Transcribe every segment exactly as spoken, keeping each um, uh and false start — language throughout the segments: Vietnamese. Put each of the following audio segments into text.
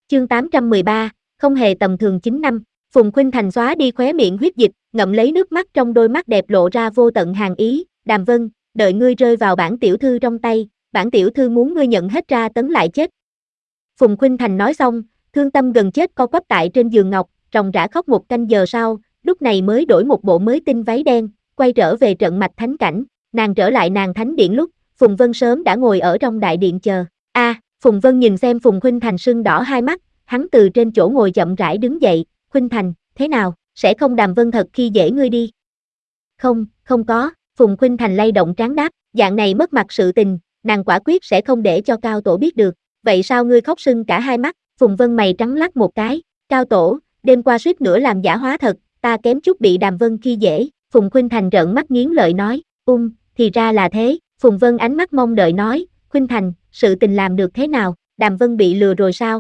Chương tám trăm mười ba, không hề tầm thường chín năm, Phùng Khuynh Thành xóa đi khóe miệng huyết dịch, ngậm lấy nước mắt trong đôi mắt đẹp lộ ra vô tận hàn ý, Đàm Vân, đợi ngươi rơi vào bản tiểu thư trong tay, bản tiểu thư muốn ngươi nhận hết ra tấn lại chết. Phùng Khuynh Thành nói xong, thương tâm gần chết co quắp tại trên giường ngọc, ròng rã khóc một canh giờ sau, lúc này mới đổi một bộ mới tinh váy đen, quay trở về trận mạch thánh cảnh, nàng trở lại nàng thánh điện lúc, Phùng Vân sớm đã ngồi ở trong đại điện chờ. A, à, Phùng Vân nhìn xem Phùng Khuynh Thành sưng đỏ hai mắt, hắn từ trên chỗ ngồi chậm rãi đứng dậy, Khuynh Thành, thế nào, sẽ không Đàm Vân thật khi dễ ngươi đi. Không, không có, Phùng Khuynh Thành lay động trán đáp, dạng này mất mặt sự tình, nàng quả quyết sẽ không để cho Cao Tổ biết được, vậy sao ngươi khóc sưng cả hai mắt, Phùng Vân mày trắng lắc một cái, Cao Tổ, đêm qua suýt nữa làm giả hóa thật, ta kém chút bị Đàm Vân khi dễ, Phùng Khuynh Thành trợn mắt nghiến lợi nói, um, thì ra là thế, Phùng Vân ánh mắt mong đợi nói, Khuynh Thành, sự tình làm được thế nào, Đàm Vân bị lừa rồi sao?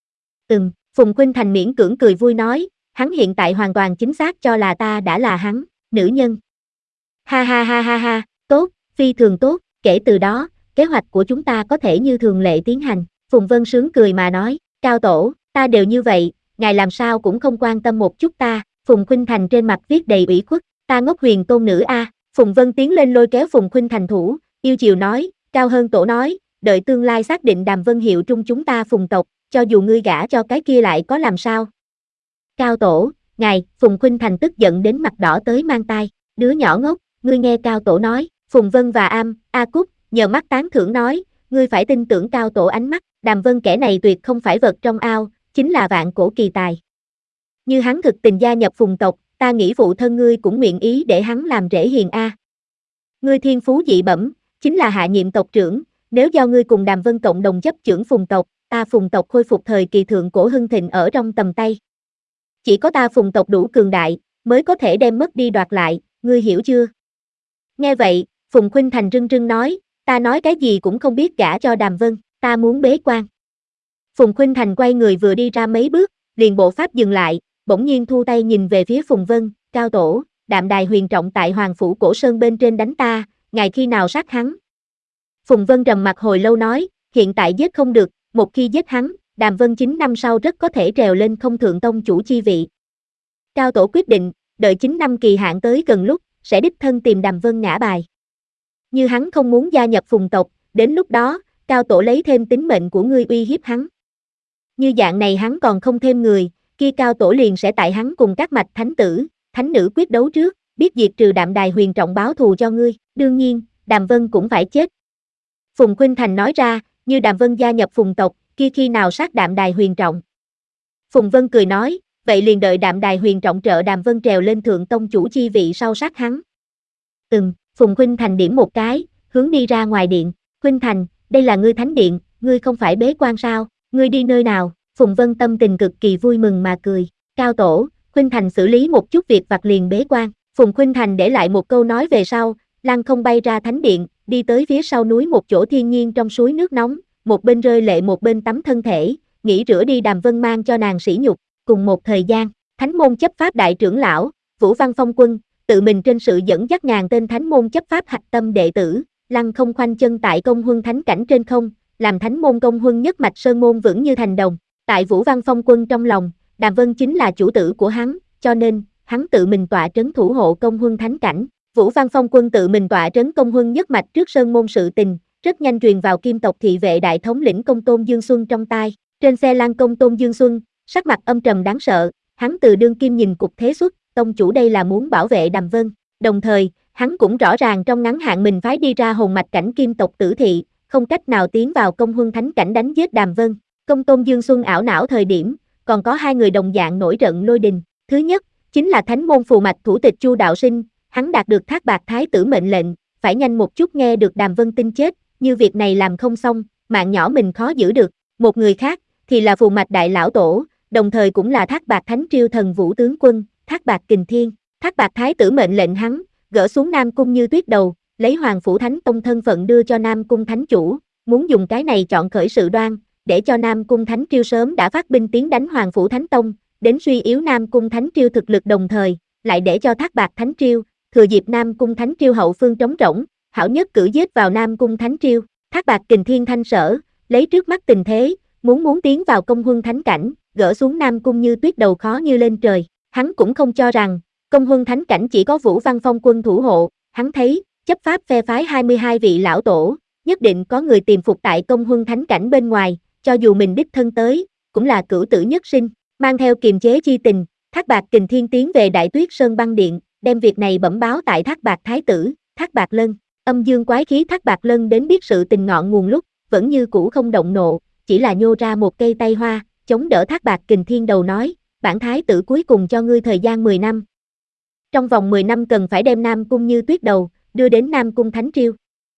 Ừm, Phùng Khuynh Thành miễn cưỡng cười vui nói, hắn hiện tại hoàn toàn chính xác cho là ta đã là hắn, nữ nhân. Ha ha ha ha ha, tốt, phi thường tốt, kể từ đó, kế hoạch của chúng ta có thể như thường lệ tiến hành, Phùng Vân sướng cười mà nói, Cao Tổ, ta đều như vậy, ngài làm sao cũng không quan tâm một chút ta, Phùng Khuynh Thành trên mặt viết đầy ủy khuất, ta ngốc huyền tôn nữ a, Phùng Vân tiến lên lôi kéo Phùng Khuynh Thành thủ, yêu chiều nói, Cao hơn Tổ nói, đợi tương lai xác định Đàm Vân hiệu trung chúng ta Phùng tộc, cho dù ngươi gả cho cái kia lại có làm sao. Cao Tổ, ngài, Phùng Khuynh Thành tức giận đến mặt đỏ tới mang tai, đứa nhỏ ngốc, ngươi nghe Cao Tổ nói, Phùng Vân và Am, A Cúc, nhờ mắt tán thưởng nói, ngươi phải tin tưởng Cao Tổ ánh mắt, Đàm Vân kẻ này tuyệt không phải vật trong ao, chính là vạn cổ kỳ tài. Như hắn thực tình gia nhập Phùng tộc, ta nghĩ phụ thân ngươi cũng nguyện ý để hắn làm rễ hiền A. Ngươi thiên phú dị bẩm, chính là hạ nhiệm tộc trưởng, nếu do ngươi cùng Đàm Vân cộng đồng chấp chưởng Phùng tộc, ta Phùng tộc khôi phục thời kỳ thượng cổ hưng thịnh ở trong tầm tay. Chỉ có ta Phùng tộc đủ cường đại, mới có thể đem mất đi đoạt lại, ngươi hiểu chưa? Nghe vậy, Phùng Khuynh Thành rưng rưng nói, ta nói cái gì cũng không biết gả cho Đàm Vân, ta muốn bế quan. Phùng Khuynh Thành quay người vừa đi ra mấy bước, liền bộ pháp dừng lại, bỗng nhiên thu tay nhìn về phía Phùng Vân, Cao Tổ, Đạm Đài huyền trọng tại Hoàng Phủ Cổ Sơn bên trên đánh ta, ngài khi nào sát hắn? Phùng Vân trầm mặt hồi lâu nói, hiện tại giết không được, một khi giết hắn, Đàm Vân chín năm sau rất có thể trèo lên không thượng tông chủ chi vị. Cao Tổ quyết định, đợi chín năm kỳ hạn tới gần lúc, sẽ đích thân tìm Đàm Vân ngã bài. Như hắn không muốn gia nhập Phùng tộc, đến lúc đó, Cao Tổ lấy thêm tính mệnh của ngươi uy hiếp hắn. Như dạng này hắn còn không thêm người, kia Cao Tổ liền sẽ tại hắn cùng các mạch thánh tử, thánh nữ quyết đấu trước, biết diệt trừ Đạm Đài huyền trọng báo thù cho ngươi, đương nhiên, Đàm Vân cũng phải chết. Phùng Khuynh Thành nói ra, như Đàm Vân gia nhập Phùng tộc, kia khi nào sát Đạm Đài huyền trọng. Phùng Vân cười nói, vậy liền đợi Đạm Đài huyền trọng trợ Đàm Vân trèo lên thượng tông chủ chi vị sau sát hắn. Ừm, Phùng Khuynh Thành điểm một cái, hướng đi ra ngoài điện, Khuynh Thành, đây là ngươi thánh điện, ngươi không phải bế quan sao, ngươi đi nơi nào, Phùng Vân tâm tình cực kỳ vui mừng mà cười, Cao Tổ, Khuynh Thành xử lý một chút việc vặt liền bế quan, Phùng Khuynh Thành để lại một câu nói về sau, lăng không bay ra thánh điện, đi tới phía sau núi một chỗ thiên nhiên trong suối nước nóng, một bên rơi lệ một bên tắm thân thể, nghĩ rửa đi Đàm Vân mang cho nàng sỉ nhục, cùng một thời gian, Thánh môn chấp pháp đại trưởng lão, Vũ Văn Phong Quân, tự mình trên sự dẫn dắt ngàn tên Thánh môn chấp pháp hạch tâm đệ tử, lăng không khoanh chân tại công huân thánh cảnh trên không, làm Thánh môn công huân nhất mạch sơn môn vững như thành đồng, tại Vũ Văn Phong Quân trong lòng, Đàm Vân chính là chủ tử của hắn, cho nên, hắn tự mình tọa trấn thủ hộ công huân thánh cảnh. Vũ Văn Phong Quân tự mình tọa trấn công huân nhất mạch trước sơn môn sự tình, rất nhanh truyền vào Kim tộc thị vệ đại thống lĩnh Công Tôn Dương Xuân trong tai. Trên xe lăn Công Tôn Dương Xuân, sắc mặt âm trầm đáng sợ, hắn từ đương kim nhìn cục thế xuất, tông chủ đây là muốn bảo vệ Đàm Vân. Đồng thời, hắn cũng rõ ràng trong ngắn hạn mình phái đi ra hồn mạch cảnh Kim tộc tử thị, không cách nào tiến vào công huân thánh cảnh đánh giết Đàm Vân. Công Tôn Dương Xuân ảo não thời điểm, còn có hai người đồng dạng nổi trận lôi đình. Thứ nhất, chính là Thánh môn phù mạch thủ tịch Chu Đạo Sinh, hắn đạt được Thác Bạt Thái tử mệnh lệnh, phải nhanh một chút nghe được Đàm Vân tin chết, như việc này làm không xong, mạng nhỏ mình khó giữ được. Một người khác, thì là phù mạch đại lão tổ, đồng thời cũng là Thác Bạt Thánh Triêu thần vũ tướng quân, Thác Bạt Kình Thiên. Thác Bạt Thái tử mệnh lệnh hắn, gỡ xuống Nam Cung Như Tuyết đầu, lấy Hoàng Phủ Thánh Tông thân phận đưa cho Nam Cung Thánh Chủ, muốn dùng cái này chọn khởi sự đoan, để cho Nam Cung Thánh Triêu sớm đã phát binh tiến đánh Hoàng Phủ Thánh Tông, đến suy yếu Nam Cung Thánh Triêu thực lực đồng thời, lại để cho Thác Bạt Thánh Triêu, thừa dịp Nam Cung Thánh Triêu hậu phương trống rỗng, hảo nhất cử giết vào Nam Cung Thánh Triêu. Thác Bạt Kình Thiên thanh sở, lấy trước mắt tình thế, muốn muốn tiến vào công huân thánh cảnh, gỡ xuống Nam Cung Như Tuyết đầu khó như lên trời. Hắn cũng không cho rằng, công huân thánh cảnh chỉ có Vũ Văn Phong quân thủ hộ, hắn thấy, chấp pháp phe phái hai mươi hai vị lão tổ, nhất định có người tìm phục tại công huân thánh cảnh bên ngoài, cho dù mình đích thân tới, cũng là cửu tử nhất sinh, mang theo kiềm chế chi tình, Thác Bạt Kình Thiên tiến về Đại Tuyết Sơn băng điện, đem việc này bẩm báo tại Thác Bạt Thái tử, Thác Bạt Lân. Âm dương quái khí Thác Bạt Lân đến biết sự tình ngọn nguồn lúc, vẫn như cũ không động nộ, chỉ là nhô ra một cây tay hoa, chống đỡ Thác Bạt Kình Thiên đầu nói, bản thái tử cuối cùng cho ngươi thời gian mười năm. Trong vòng mười năm cần phải đem Nam Cung Như Tuyết đầu, đưa đến Nam Cung Thánh Triều.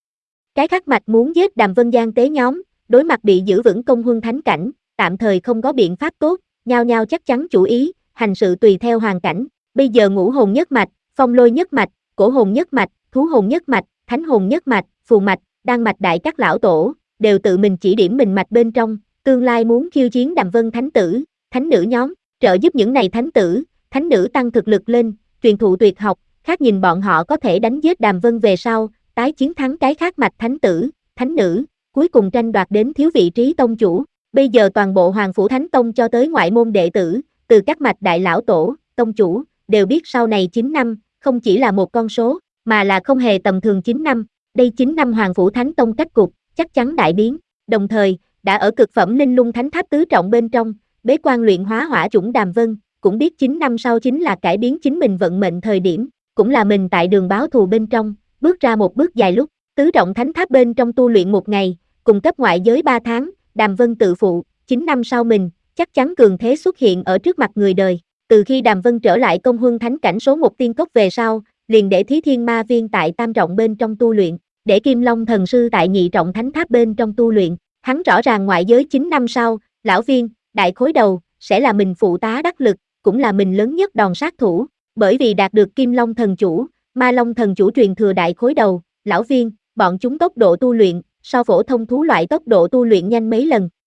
Cái khác mạch muốn giết Đàm Vân Giang tế nhóm, đối mặt bị giữ vững công huân thánh cảnh, tạm thời không có biện pháp tốt, nhao nhao chắc chắn chủ ý, hành sự tùy theo hoàn cảnh. Bây giờ ngũ hồn nhất mạch, phong lôi nhất mạch, cổ hồn nhất mạch, thú hồn nhất mạch, thánh hồn nhất mạch, phù mạch, đan mạch đại các lão tổ, đều tự mình chỉ điểm mình mạch bên trong, tương lai muốn khiêu chiến Đàm Vân thánh tử, thánh nữ nhóm, trợ giúp những này thánh tử, thánh nữ tăng thực lực lên, truyền thụ tuyệt học, khác nhìn bọn họ có thể đánh giết Đàm Vân về sau, tái chiến thắng cái khác mạch thánh tử, thánh nữ, cuối cùng tranh đoạt đến thiếu vị trí tông chủ. Bây giờ toàn bộ Hoàng Phủ Thánh Tông cho tới ngoại môn đệ tử, từ các mạch đại lão tổ, tông chủ, đều biết sau này chín năm, không chỉ là một con số, mà là không hề tầm thường chín năm, đây chín năm Hoàng Phủ Thánh Tông cách cục, chắc chắn đại biến, đồng thời, đã ở cực phẩm linh lung thánh tháp tứ trọng bên trong, bế quan luyện hóa hỏa chủng Đàm Vân, cũng biết chín năm sau chính là cải biến chính mình vận mệnh thời điểm, cũng là mình tại đường báo thù bên trong, bước ra một bước dài lúc, tứ trọng thánh tháp bên trong tu luyện một ngày, cùng cấp ngoại giới ba tháng, Đàm Vân tự phụ, chín năm sau mình, chắc chắn cường thế xuất hiện ở trước mặt người đời. Từ khi Đàm Vân trở lại công huân thánh cảnh số một tiên cốc về sau, liền để Thí Thiên Ma Viên tại tam trọng bên trong tu luyện, để Kim Long thần sư tại nhị trọng thánh tháp bên trong tu luyện. Hắn rõ ràng ngoại giới chín năm sau, lão Viên, đại khối đầu, sẽ là mình phụ tá đắc lực, cũng là mình lớn nhất đòn sát thủ, bởi vì đạt được Kim Long thần chủ, Ma Long thần chủ truyền thừa đại khối đầu, lão Viên, bọn chúng tốc độ tu luyện, so phổ thông thú loại tốc độ tu luyện nhanh mấy lần,